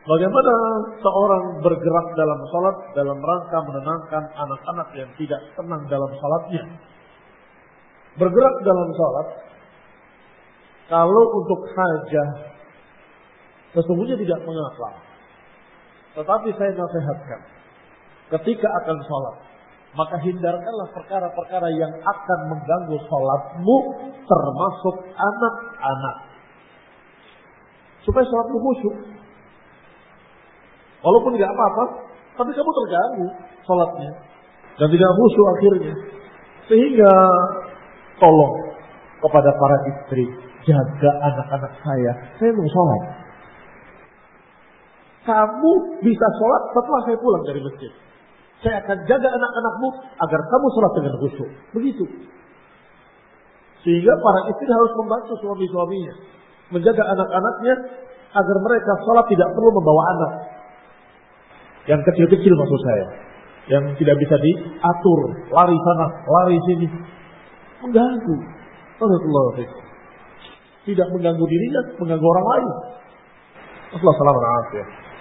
Bagaimana seorang bergerak dalam salat dalam rangka menenangkan anak-anak yang tidak tenang dalam salatnya. Bergerak dalam salat kalau untuk hajah sesungguhnya tidak mengapa. Tetapi saya nasihatkan, ketika akan salat, maka hindarkanlah perkara-perkara yang akan mengganggu salatmu, termasuk anak-anak. Supaya salatmu khusyuk. Walaupun tidak apa-apa, tapi kamu terganggu salatnya dan tidak khusyuk akhirnya. Sehingga tolong kepada para istri, jaga anak-anak saya mau salat. Kamu bisa sholat setelah saya pulang dari masjid. Saya akan jaga anak-anakmu agar kamu sholat dengan khusyuk. Begitu. Sehingga para istri harus membantu suami-suaminya menjaga anak-anaknya agar mereka sholat tidak perlu membawa anak. Yang kecil-kecil maksud saya. Yang tidak bisa diatur. Lari sana, lari sini. Mengganggu. Tidak mengganggu dirinya, mengganggu orang lain. Assalamualaikum warahmatullahi wabarakatuh.